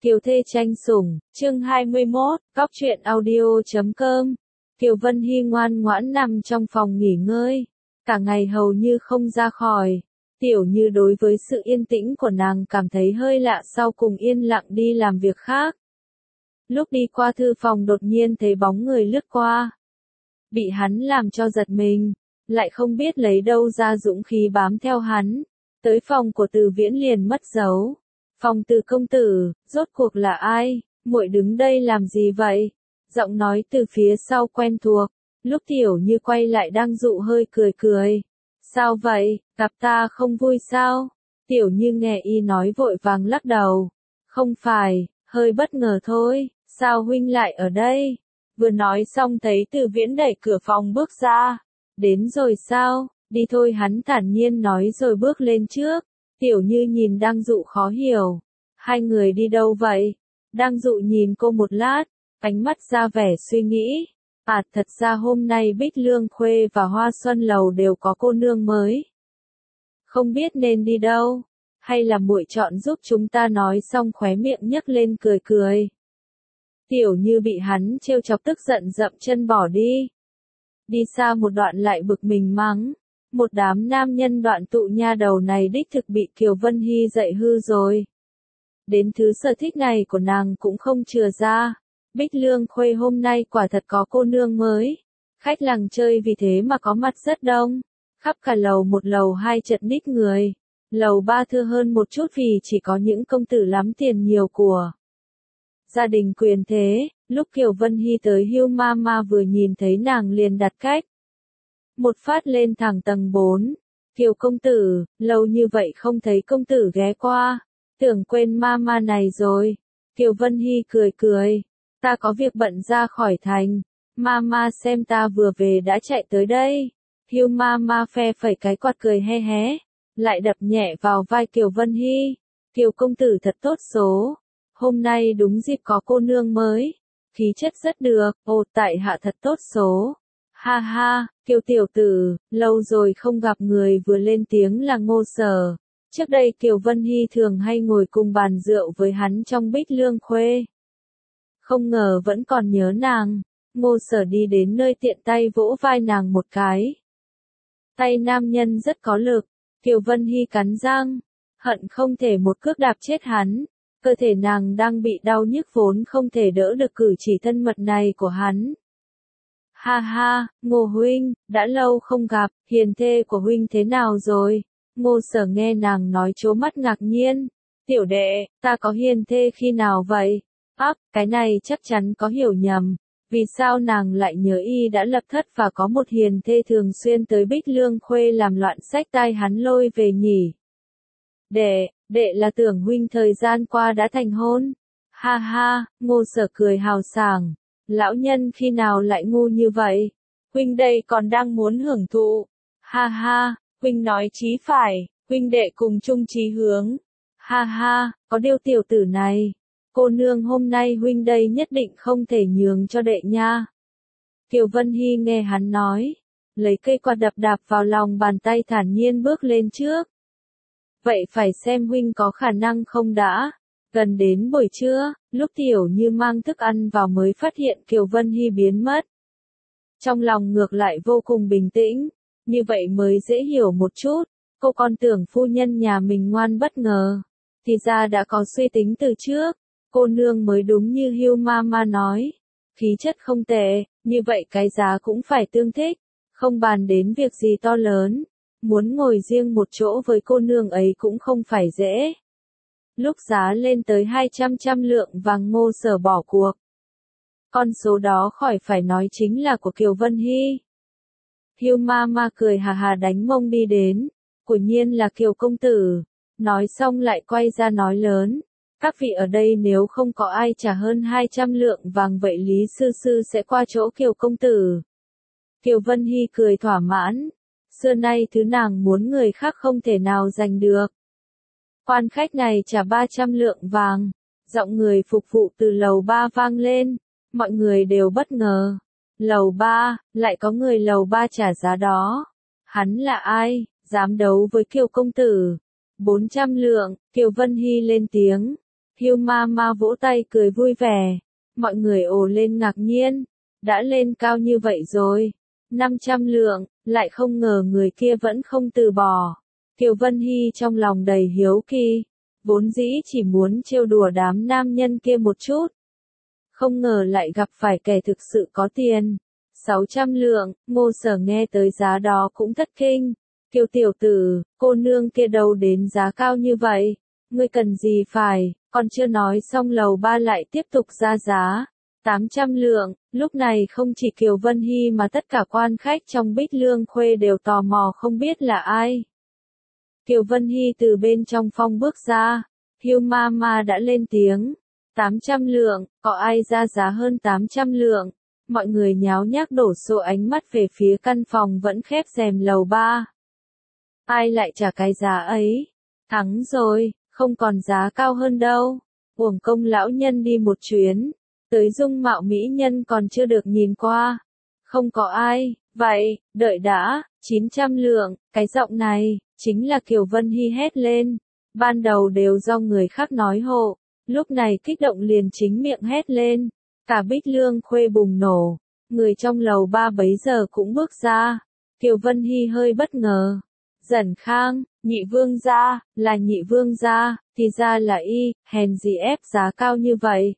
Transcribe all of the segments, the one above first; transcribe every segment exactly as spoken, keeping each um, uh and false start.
Kiều thê tranh sủng, chương hai mươi mốt, cóc truyện audio chấm com. Kiều Vân Hy ngoan ngoãn nằm trong phòng nghỉ ngơi, cả ngày hầu như không ra khỏi. Tiểu Như đối với sự yên tĩnh của nàng cảm thấy hơi lạ, sau cùng yên lặng đi làm việc khác. Lúc đi qua thư phòng đột nhiên thấy bóng người lướt qua. Bị hắn làm cho giật mình, lại không biết lấy đâu ra dũng khí bám theo hắn. Tới phòng của Từ Viễn liền mất dấu. Phòng Từ công tử, rốt cuộc là ai, muội đứng đây làm gì vậy? Giọng nói từ phía sau quen thuộc, lúc Tiểu Như quay lại đang dụ hơi cười cười. Sao vậy, gặp ta không vui sao? Tiểu Như nghe y nói vội vàng lắc đầu. Không phải, hơi bất ngờ thôi, sao huynh lại ở đây? Vừa nói xong thấy Từ Viễn đẩy cửa phòng bước ra. Đến rồi sao, đi thôi, hắn thản nhiên nói rồi bước lên trước. Tiểu Như nhìn đang dụ khó hiểu. Hai người đi đâu vậy? Đang dụ nhìn cô một lát, ánh mắt ra vẻ suy nghĩ. À, thật ra hôm nay Bích Lương Khuê và Hoa Xuân Lầu đều có cô nương mới. Không biết nên đi đâu, hay là muội chọn giúp chúng ta, nói xong khóe miệng nhấc lên cười cười. Tiểu Như bị hắn trêu chọc tức giận dậm chân bỏ đi. Đi xa một đoạn lại bực mình mắng. Một đám nam nhân đoạn tụ nha đầu này đích thực bị Kiều Vân Hy dạy hư rồi. Đến thứ sở thích này của nàng cũng không chừa ra. Bích Lương Khuê hôm nay quả thật có cô nương mới. Khách làng chơi vì thế mà có mặt rất đông. Khắp cả lầu một lầu hai chật ních người. Lầu ba thưa hơn một chút vì chỉ có những công tử lắm tiền nhiều của. Gia đình quyền thế, lúc Kiều Vân Hy tới Hưu Mama vừa nhìn thấy nàng liền đặt cách. Một phát lên thẳng tầng bốn. Kiều công tử, lâu như vậy không thấy công tử ghé qua. Tưởng quên mama này rồi. Kiều Vân Hy cười cười. Ta có việc bận ra khỏi thành. Mama xem ta vừa về đã chạy tới đây. Hưu Mama phe phẩy cái quạt cười he hé. Lại đập nhẹ vào vai Kiều Vân Hy. Kiều công tử thật tốt số. Hôm nay đúng dịp có cô nương mới. Khí chất rất được. Ồ, tại hạ thật tốt số. Ha ha, Kiều tiểu tử, lâu rồi không gặp người, vừa lên tiếng là Ngô Sở. Trước đây Kiều Vân Hy thường hay ngồi cùng bàn rượu với hắn trong Bích Lương Khuê. Không ngờ vẫn còn nhớ nàng. Ngô Sở đi đến nơi tiện tay vỗ vai nàng một cái. Tay nam nhân rất có lực. Kiều Vân Hy cắn răng, hận không thể một cước đạp chết hắn. Cơ thể nàng đang bị đau nhức vốn không thể đỡ được cử chỉ thân mật này của hắn. Ha ha, Ngô huynh, đã lâu không gặp, hiền thê của huynh thế nào rồi? Ngô Sở nghe nàng nói trố mắt ngạc nhiên. Tiểu đệ, ta có hiền thê khi nào vậy? Ác, cái này chắc chắn có hiểu nhầm. Vì sao nàng lại nhớ y đã lập thất và có một hiền thê thường xuyên tới Bích Lương Khuê làm loạn sách tai hắn lôi về nhỉ? Đệ, đệ là tưởng huynh thời gian qua đã thành hôn. Ha ha, Ngô Sở cười hào sảng. Lão nhân khi nào lại ngu như vậy? Huynh đây còn đang muốn hưởng thụ. Ha ha, huynh nói chí phải, huynh đệ cùng chung chí hướng. Ha ha, có điều tiểu tử này. Cô nương hôm nay huynh đây nhất định không thể nhường cho đệ nha. Kiều Vân Hy nghe hắn nói. Lấy cây quạt đập đạp vào lòng bàn tay, thản nhiên bước lên trước. Vậy phải xem huynh có khả năng không đã. Gần đến buổi trưa, lúc Tiểu Như mang thức ăn vào mới phát hiện Kiều Vân Hy biến mất. Trong lòng ngược lại vô cùng bình tĩnh, như vậy mới dễ hiểu một chút. Cô còn tưởng phu nhân nhà mình ngoan bất ngờ, thì ra đã có suy tính từ trước. Cô nương mới đúng như Hưu Mama nói, khí chất không tệ, như vậy cái giá cũng phải tương thích, không bàn đến việc gì to lớn. Muốn ngồi riêng một chỗ với cô nương ấy cũng không phải dễ. Lúc giá lên tới hai trăm trăm lượng vàng, Ngô Sở bỏ cuộc. Con số đó khỏi phải nói chính là của Kiều Vân Hy. Hưu Mama cười hà hà đánh mông đi đến. Quả nhiên là Kiều công tử. Nói xong lại quay ra nói lớn. Các vị ở đây nếu không có ai trả hơn hai trăm lượng vàng vậy Lý Sư Sư sẽ qua chỗ Kiều công tử. Kiều Vân Hy cười thỏa mãn. Xưa nay thứ nàng muốn người khác không thể nào giành được. Quan khách này trả ba trăm lượng vàng. Giọng người phục vụ từ lầu ba vang lên. Mọi người đều bất ngờ. Lầu ba, lại có người lầu ba trả giá đó. Hắn là ai, dám đấu với Kiều công tử? bốn trăm lượng, Kiều Vân Hy lên tiếng. Hiêu ma ma vỗ tay cười vui vẻ. Mọi người ồ lên ngạc nhiên. Đã lên cao như vậy rồi. năm trăm lượng, lại không ngờ người kia vẫn không từ bỏ. Kiều Vân Hy trong lòng đầy hiếu kỳ. Vốn dĩ chỉ muốn trêu đùa đám nam nhân kia một chút. Không ngờ lại gặp phải kẻ thực sự có tiền. sáu trăm lượng, Ngô Sở nghe tới giá đó cũng thất kinh. Kiều tiểu tử, cô nương kia đâu đến giá cao như vậy? Ngươi cần gì phải, còn chưa nói xong lầu ba lại tiếp tục ra giá. tám trăm lượng, lúc này không chỉ Kiều Vân Hy mà tất cả quan khách trong Bích Lương Khuê đều tò mò không biết là ai. Kiều Vân Hy từ bên trong phòng bước ra, Hiêu ma ma đã lên tiếng. tám trăm lượng, có ai ra giá hơn tám trăm lượng? Mọi người nháo nhác đổ xô ánh mắt về phía căn phòng vẫn khép rèm lầu ba. Ai lại trả cái giá ấy? Thắng rồi, không còn giá cao hơn đâu. Uổng công lão nhân đi một chuyến. Tới dung mạo mỹ nhân còn chưa được nhìn qua. Không có ai, vậy, đợi đã, chín trăm lượng, cái giọng này, chính là Kiều Vân Hy hét lên. Ban đầu đều do người khác nói hộ, lúc này kích động liền chính miệng hét lên. Cả Bích Lương Khuê bùng nổ, người trong lầu ba bấy giờ cũng bước ra. Kiều Vân Hy hơi bất ngờ. Dần Khang, nhị vương gia, là nhị vương gia, thì ra là y, hèn gì ép giá cao như vậy.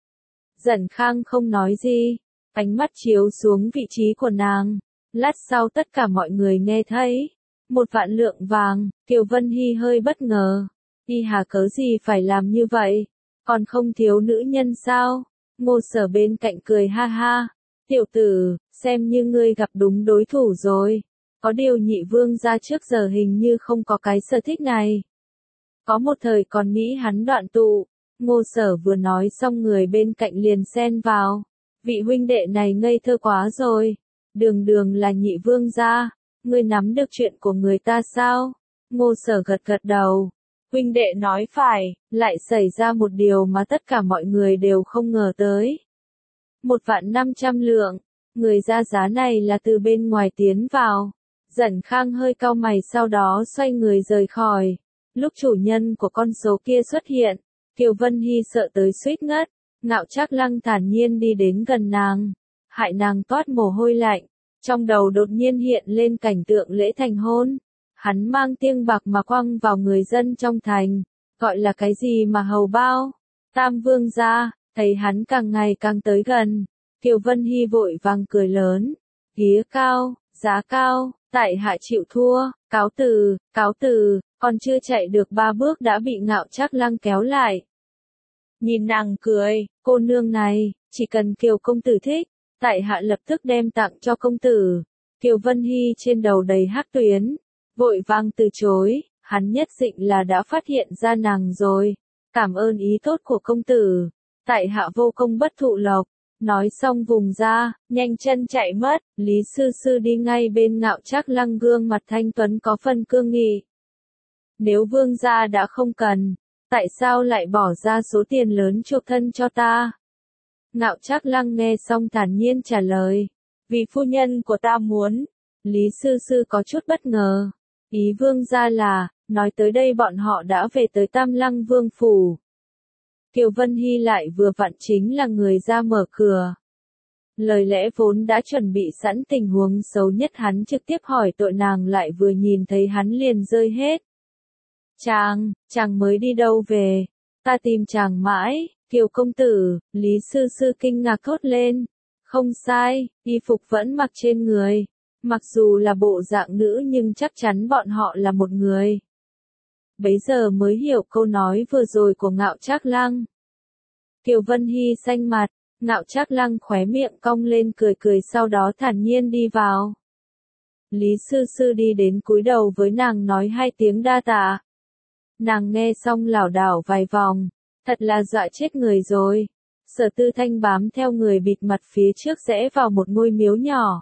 Dần Khang không nói gì, ánh mắt chiếu xuống vị trí của nàng. Lát sau tất cả mọi người nghe thấy. Một vạn lượng vàng, Kiều Vân Hy hơi bất ngờ. Y hà cớ gì phải làm như vậy? Còn không thiếu nữ nhân sao? Ngô Sở bên cạnh cười ha ha. Tiểu tử, xem như ngươi gặp đúng đối thủ rồi. Có điều nhị vương gia trước giờ hình như không có cái sở thích này. Có một thời còn nghĩ hắn đoạn tụ. Ngô Sở vừa nói xong người bên cạnh liền xen vào. Vị huynh đệ này ngây thơ quá rồi. Đường đường là nhị vương gia. Ngươi nắm được chuyện của người ta sao? Ngô Sở gật gật đầu. Huynh đệ nói phải, lại xảy ra một điều mà tất cả mọi người đều không ngờ tới. Một vạn năm trăm lượng, người ra giá này là từ bên ngoài tiến vào. Dần Khang hơi cau mày sau đó xoay người rời khỏi. Lúc chủ nhân của con số kia xuất hiện, Kiều Vân Hy sợ tới suýt ngất. Ngạo Trác Lăng thản nhiên đi đến gần nàng, hại nàng toát mồ hôi lạnh. Trong đầu đột nhiên hiện lên cảnh tượng lễ thành hôn. Hắn mang tiêng bạc mà quăng vào người dân trong thành. Gọi là cái gì mà hầu bao? Tam vương gia, thấy hắn càng ngày càng tới gần. Kiều Vân Hy vội vàng cười lớn. Ghía cao, giá cao, tại hạ chịu thua, cáo từ, cáo từ, còn chưa chạy được ba bước đã bị Ngạo Trác Lăng kéo lại. Nhìn nàng cười, cô nương này, chỉ cần Kiều công tử thích. Tại hạ lập tức đem tặng cho công tử. Kiều Vân Hy trên đầu đầy hắc tuyến, vội vàng từ chối, hắn nhất định là đã phát hiện ra nàng rồi. Cảm ơn ý tốt của công tử, tại hạ vô công bất thụ lộc. Nói xong vùng ra, nhanh chân chạy mất. Lý Sư Sư đi ngay bên Ngạo Trác Lăng, gương mặt thanh tuấn có phần cương nghị. Nếu vương gia đã không cần, tại sao lại bỏ ra số tiền lớn chuộc thân cho ta? Ngạo Trác Lăng nghe xong thản nhiên trả lời. Vì phu nhân của ta muốn. Lý Sư Sư có chút bất ngờ. Ý vương gia là, nói tới đây bọn họ đã về tới Tam Lăng Vương Phủ. Kiều Vân Hy lại vừa vặn chính là người ra mở cửa. Lời lẽ vốn đã chuẩn bị sẵn tình huống xấu nhất hắn trực tiếp hỏi tội nàng lại vừa nhìn thấy hắn liền rơi hết. Chàng, chàng mới đi đâu về? Ta tìm chàng mãi. Kiều công tử, Lý Sư Sư kinh ngạc thốt lên. Không sai, y phục vẫn mặc trên người. Mặc dù là bộ dạng nữ nhưng chắc chắn bọn họ là một người. Bấy giờ mới hiểu câu nói vừa rồi của Ngạo Trác Lăng. Kiều Vân Hy xanh mặt, Ngạo Trác Lăng khóe miệng cong lên cười cười sau đó thản nhiên đi vào. Lý Sư Sư đi đến cúi đầu với nàng nói hai tiếng đa tạ. Nàng nghe xong lảo đảo vài vòng. Thật là dọa chết người rồi. Sở Tư Thanh bám theo người bịt mặt phía trước rẽ vào một ngôi miếu nhỏ.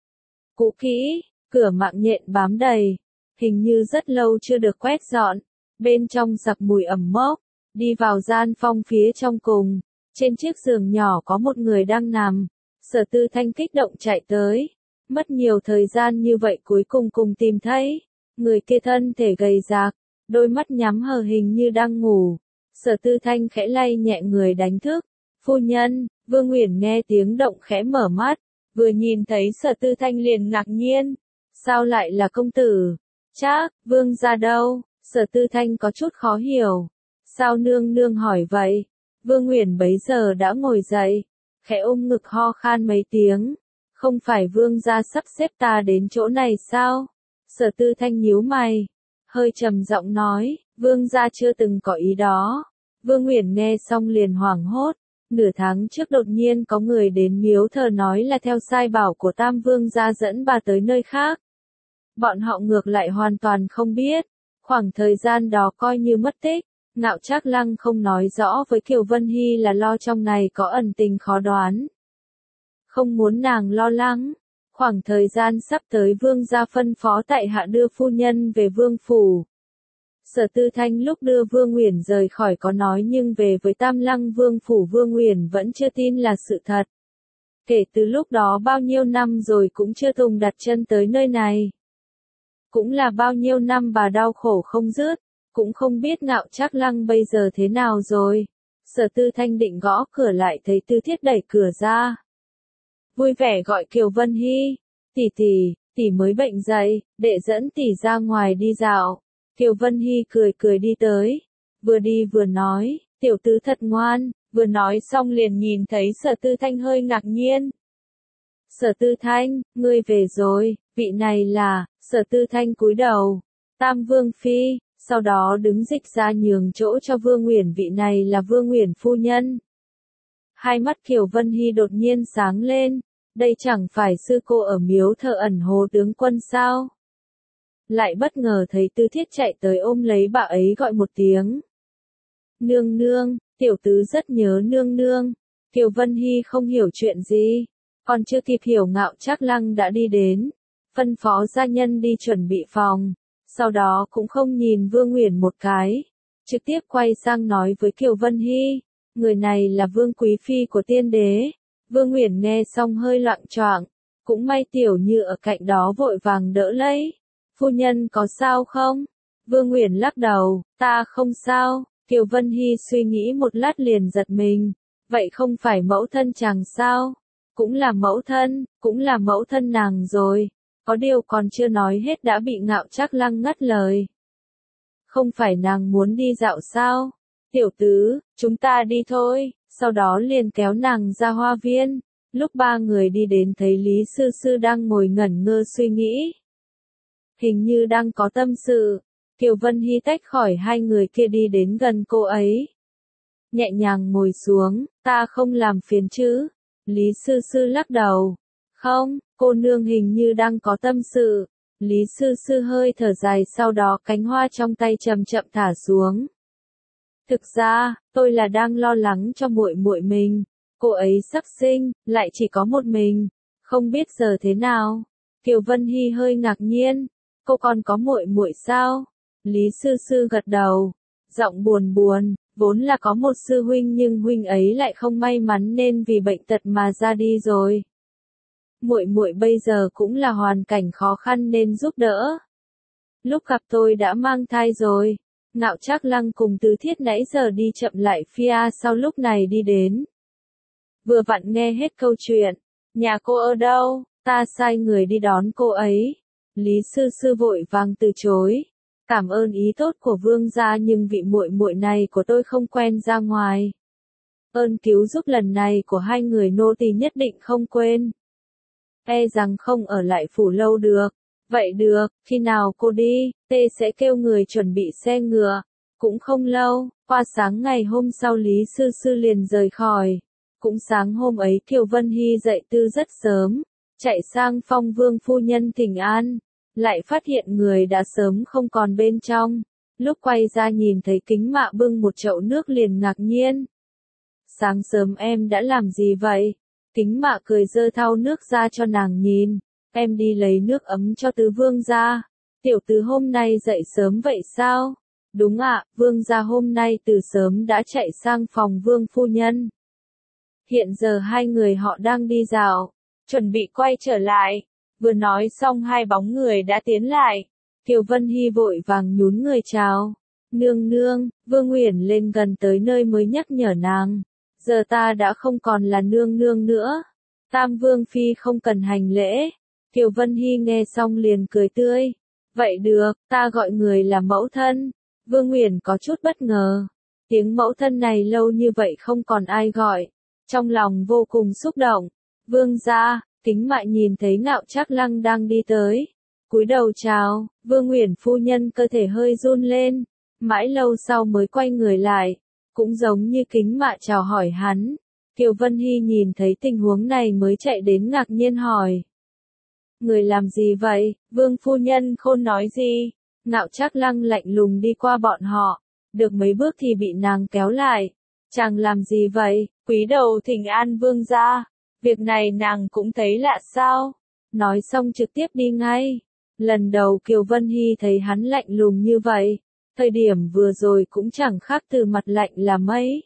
Cũ kỹ, cửa mạng nhện bám đầy. Hình như rất lâu chưa được quét dọn. Bên trong sặc mùi ẩm mốc. Đi vào gian phong phía trong cùng. Trên chiếc giường nhỏ có một người đang nằm. Sở Tư Thanh kích động chạy tới. Mất nhiều thời gian như vậy cuối cùng cùng tìm thấy. Người kia thân thể gầy rạc. Đôi mắt nhắm hờ hình như đang ngủ. Sở Tư Thanh khẽ lay nhẹ người đánh thức. Phu nhân, Vương Uyển nghe tiếng động khẽ mở mắt, vừa nhìn thấy Sở Tư Thanh liền ngạc nhiên. Sao lại là công tử? Chắc, Vương gia đâu? Sở Tư Thanh có chút khó hiểu. Sao nương nương hỏi vậy? Vương Uyển bấy giờ đã ngồi dậy, khẽ ôm ngực ho khan mấy tiếng. Không phải Vương gia sắp xếp ta đến chỗ này sao? Sở Tư Thanh nhíu mày, hơi trầm giọng nói, Vương gia chưa từng có ý đó. Vương Uyển nghe xong liền hoảng hốt. Nửa tháng trước đột nhiên có người đến miếu thờ nói là theo sai bảo của Tam Vương gia dẫn bà tới nơi khác. Bọn họ ngược lại hoàn toàn không biết. Khoảng thời gian đó coi như mất tích. Ngạo Trác Lăng không nói rõ với Kiều Vân Hy là lo trong này có ẩn tình khó đoán. Không muốn nàng lo lắng. Khoảng thời gian sắp tới Vương gia phân phó tại hạ đưa phu nhân về Vương phủ. Sở Tư Thanh lúc đưa Vương Uyển rời khỏi có nói nhưng về với Tam Lăng Vương phủ Vương Uyển vẫn chưa tin là sự thật. Kể từ lúc đó bao nhiêu năm rồi cũng chưa từng đặt chân tới nơi này. Cũng là bao nhiêu năm bà đau khổ không dứt, cũng không biết Ngạo Trác Lăng bây giờ thế nào rồi. Sở Tư Thanh định gõ cửa lại thấy Tư Thiết đẩy cửa ra. Vui vẻ gọi Kiều Vân Hy, tỷ tỷ, tỷ mới bệnh dậy, đệ dẫn tỷ ra ngoài đi dạo. Kiều Vân Hy cười cười đi tới, vừa đi vừa nói, tiểu tứ thật ngoan, vừa nói xong liền nhìn thấy Sở Tư Thanh hơi ngạc nhiên. Sở Tư Thanh, ngươi về rồi, vị này là, Sở Tư Thanh cúi đầu, Tam Vương Phi, sau đó đứng dịch ra nhường chỗ cho Vương Uyển, vị này là Vương Uyển phu nhân. Hai mắt Kiều Vân Hy đột nhiên sáng lên, đây chẳng phải sư cô ở miếu thờ ẩn Hồ tướng quân sao? Lại bất ngờ thấy Tư Thiết chạy tới ôm lấy bà ấy gọi một tiếng. Nương nương, tiểu tứ rất nhớ nương nương. Kiều Vân Hy không hiểu chuyện gì, còn chưa kịp hiểu Ngạo Trác Lăng đã đi đến, phân phó gia nhân đi chuẩn bị phòng, sau đó cũng không nhìn Vương Uyển một cái, trực tiếp quay sang nói với Kiều Vân Hy, người này là Vương Quý Phi của tiên đế. Vương Uyển nghe xong hơi loạng choạng, cũng may Tiểu Như ở cạnh đó vội vàng đỡ lấy. Phu nhân có sao không? Vương Uyển lắc đầu, ta không sao. Kiều Vân Hy suy nghĩ một lát liền giật mình, vậy không phải mẫu thân chàng sao? Cũng là mẫu thân, cũng là mẫu thân nàng rồi. Có điều còn chưa nói hết đã bị Ngạo Trác Lăng ngắt lời. Không phải nàng muốn đi dạo sao? Tiểu tứ, chúng ta đi thôi. Sau đó liền kéo nàng ra hoa viên. Lúc ba người đi đến thấy Lý Sư Sư đang ngồi ngẩn ngơ suy nghĩ. Hình như đang có tâm sự. Kiều Vân Hy tách khỏi hai người kia đi đến gần cô ấy. Nhẹ nhàng ngồi xuống, ta không làm phiền chứ. Lý Sư Sư lắc đầu. Không, cô nương hình như đang có tâm sự. Lý Sư Sư hơi thở dài sau đó cánh hoa trong tay chậm chậm thả xuống. Thực ra, tôi là đang lo lắng cho muội muội mình. Cô ấy sắp sinh, lại chỉ có một mình. Không biết giờ thế nào. Kiều Vân Hy hơi ngạc nhiên. Cô còn có muội muội sao? Lý Sư Sư gật đầu. Giọng buồn buồn, vốn là có một sư huynh nhưng huynh ấy lại không may mắn nên vì bệnh tật mà ra đi rồi. Muội muội bây giờ cũng là hoàn cảnh khó khăn nên giúp đỡ. Lúc gặp tôi đã mang thai rồi. Ngạo Trác Lăng cùng Tư Thiết nãy giờ đi chậm lại phía sau lúc này đi đến. Vừa vặn nghe hết câu chuyện. Nhà cô ở đâu? Ta sai người đi đón cô ấy. Lý Sư Sư vội vàng từ chối. Cảm ơn ý tốt của vương gia nhưng vị muội muội này của tôi không quen ra ngoài. Ơn cứu giúp lần này của hai người nô tỳ nhất định không quên. E rằng không ở lại phủ lâu được. Vậy được, khi nào cô đi, tê sẽ kêu người chuẩn bị xe ngựa. Cũng không lâu, qua sáng ngày hôm sau Lý Sư Sư liền rời khỏi. Cũng sáng hôm ấy Kiều Vân Hy dậy từ rất sớm, chạy sang Phong Vương phu nhân thỉnh an, lại phát hiện người đã sớm không còn bên trong. Lúc quay ra nhìn thấy Kính Mạ bưng một chậu nước liền ngạc nhiên. Sáng sớm em đã làm gì vậy? Kính Mạ cười giơ thau nước ra cho nàng nhìn. Em đi lấy nước ấm cho tứ vương gia. Tiểu tứ hôm nay dậy sớm vậy sao? Đúng ạ, vương gia hôm nay từ sớm đã chạy sang phòng vương phu nhân. Hiện giờ hai người họ đang đi dạo, chuẩn bị quay trở lại. Vừa nói xong hai bóng người đã tiến lại. Kiều Vân Hy vội vàng nhún người chào. Nương nương, Vương Uyển lên gần tới nơi mới nhắc nhở nàng. Giờ ta đã không còn là nương nương nữa. Tam Vương Phi không cần hành lễ. Kiều Vân Hy nghe xong liền cười tươi. Vậy được, ta gọi người là mẫu thân. Vương Uyển có chút bất ngờ. Tiếng mẫu thân này lâu như vậy không còn ai gọi. Trong lòng vô cùng xúc động. Vương gia, Kính Mại nhìn thấy Ngạo Trác Lăng đang đi tới. Cúi đầu chào, Vương Uyển phu nhân cơ thể hơi run lên. Mãi lâu sau mới quay người lại. Cũng giống như Kính Mại chào hỏi hắn. Kiều Vân Hy nhìn thấy tình huống này mới chạy đến ngạc nhiên hỏi. Người làm gì vậy? Vương phu nhân khôn nói gì? Ngạo Trác Lăng lạnh lùng đi qua bọn họ. Được mấy bước thì bị nàng kéo lại. Chàng làm gì vậy? Quý đầu thỉnh an vương gia. Việc này nàng cũng thấy lạ sao? Nói xong trực tiếp đi ngay. Lần đầu Kiều Vân Hy thấy hắn lạnh lùng như vậy. Thời điểm vừa rồi cũng chẳng khác từ mặt lạnh là mấy.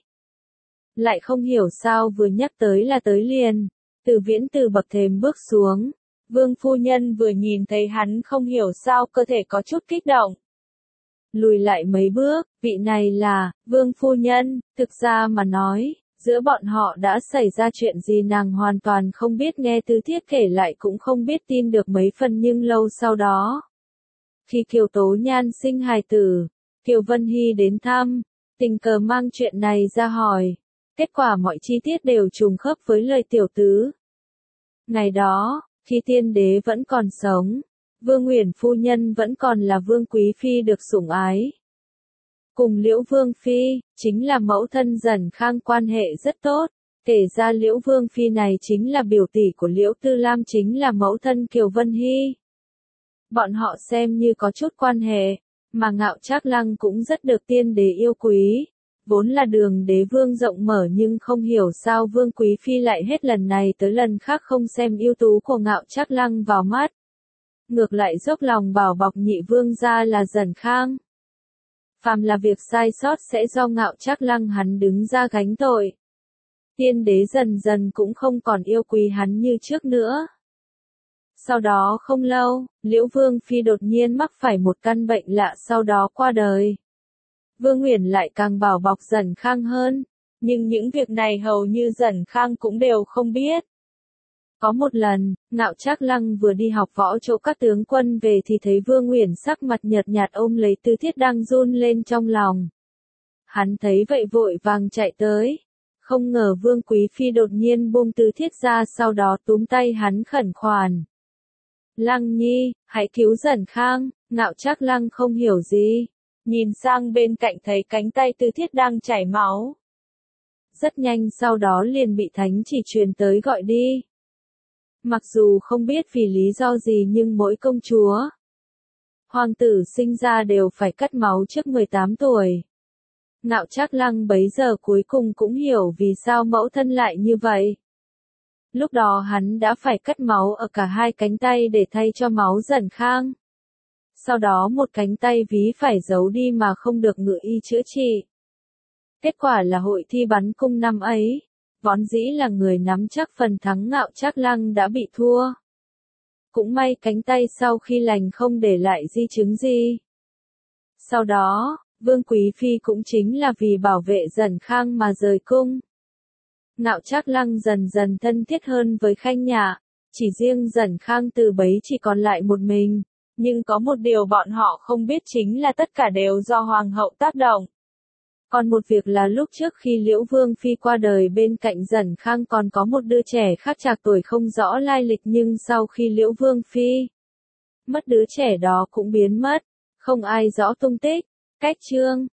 Lại không hiểu sao vừa nhắc tới là tới liền. Từ Viễn từ bậc thềm bước xuống. Vương phu nhân vừa nhìn thấy hắn không hiểu sao cơ thể có chút kích động. Lùi lại mấy bước, vị này là, Vương phu nhân, thực ra mà nói, giữa bọn họ đã xảy ra chuyện gì nàng hoàn toàn không biết, nghe Tư Thiết kể lại cũng không biết tin được mấy phần, nhưng lâu sau đó. Khi Kiều Tố Nhan sinh hài tử, Kiều Vân Hy đến thăm, tình cờ mang chuyện này ra hỏi. Kết quả mọi chi tiết đều trùng khớp với lời tiểu tứ. Ngày đó, khi tiên đế vẫn còn sống, Vương Uyển phu nhân vẫn còn là Vương Quý Phi được sủng ái. Cùng Liễu Vương Phi, chính là mẫu thân Dần Khang quan hệ rất tốt, kể ra Liễu Vương Phi này chính là biểu tỷ của Liễu Tư Lam, chính là mẫu thân Kiều Vân Hy. Bọn họ xem như có chút quan hệ, mà Ngạo Trác Lăng cũng rất được tiên đế yêu quý. Vốn là đường đế vương rộng mở nhưng không hiểu sao Vương Quý Phi lại hết lần này tới lần khác không xem ưu tú của Ngạo Trác Lăng vào mắt. Ngược lại dốc lòng bảo bọc nhị vương gia là Dần Khang. Phàm là việc sai sót sẽ do Ngạo Trác Lăng hắn đứng ra gánh tội. Tiên đế dần dần cũng không còn yêu quý hắn như trước nữa. Sau đó không lâu, Liễu Vương Phi đột nhiên mắc phải một căn bệnh lạ, sau đó qua đời. Vương Uyển lại càng bảo bọc Dần Khang hơn, nhưng những việc này hầu như Dần Khang cũng đều không biết. Có một lần, Ngạo Trác Lăng vừa đi học võ chỗ các tướng quân về thì thấy Vương Uyển sắc mặt nhợt nhạt ôm lấy Tư Thiết đang run lên trong lòng. Hắn thấy vậy vội vàng chạy tới. Không ngờ Vương Quý Phi đột nhiên buông Tư Thiết ra, sau đó túm tay hắn khẩn khoản. Lăng nhi, hãy cứu Dần Khang. Ngạo Trác Lăng không hiểu gì. Nhìn sang bên cạnh thấy cánh tay Tư Thiết đang chảy máu. Rất nhanh sau đó liền bị thánh chỉ truyền tới gọi đi. Mặc dù không biết vì lý do gì nhưng mỗi công chúa, hoàng tử sinh ra đều phải cắt máu trước mười tám tuổi. Ngạo Trác Lăng bấy giờ cuối cùng cũng hiểu vì sao mẫu thân lại như vậy. Lúc đó hắn đã phải cắt máu ở cả hai cánh tay để thay cho máu Dần Khang. Sau đó một cánh tay ví phải giấu đi mà không được ngự y chữa trị. Kết quả là hội thi bắn cung năm ấy, vốn dĩ là người nắm chắc phần thắng Ngạo Trác Lăng đã bị thua. Cũng may cánh tay sau khi lành không để lại di chứng gì. Sau đó, Vương Quý Phi cũng chính là vì bảo vệ Dần Khang mà rời cung. Ngạo Trác Lăng dần dần thân thiết hơn với Khanh Nhạ, chỉ riêng Dần Khang từ bấy chỉ còn lại một mình. Nhưng có một điều bọn họ không biết chính là tất cả đều do Hoàng hậu tác động. Còn một việc là lúc trước khi Liễu Vương Phi qua đời bên cạnh Dần Khang còn có một đứa trẻ khác trạc tuổi không rõ lai lịch, nhưng sau khi Liễu Vương Phi mất đứa trẻ đó cũng biến mất, không ai rõ tung tích. Cách chương